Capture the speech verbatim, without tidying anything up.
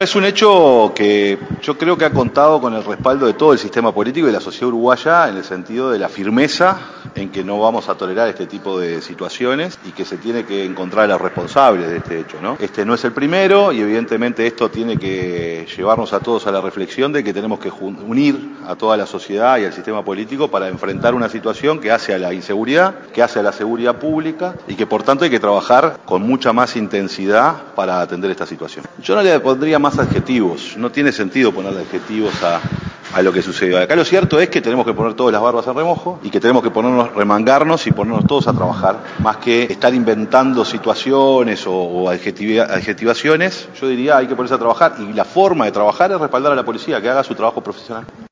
Es un hecho que yo creo que ha contado con el respaldo de todo el sistema político y de la sociedad uruguaya en el sentido de la firmeza en que no vamos a tolerar este tipo de situaciones y que se tiene que encontrar a los responsables de este hecho, ¿no? Este no es el primero y evidentemente esto tiene que llevarnos a todos a la reflexión de que tenemos que unir a toda la sociedad y al sistema político para enfrentar una situación que hace a la inseguridad, que hace a la seguridad pública y que por tanto hay que trabajar con mucha más intensidad para atender esta situación. Yo no le pondría más adjetivos, no tiene sentido ponerle adjetivos a, a lo que sucedió. Acá lo cierto es que tenemos que poner todas las barbas en remojo y que tenemos que ponernos, remangarnos y ponernos todos a trabajar, más que estar inventando situaciones o, o adjetiva, adjetivaciones. Yo diría hay que ponerse a trabajar y la forma de trabajar es respaldar a la policía, que haga su trabajo profesional.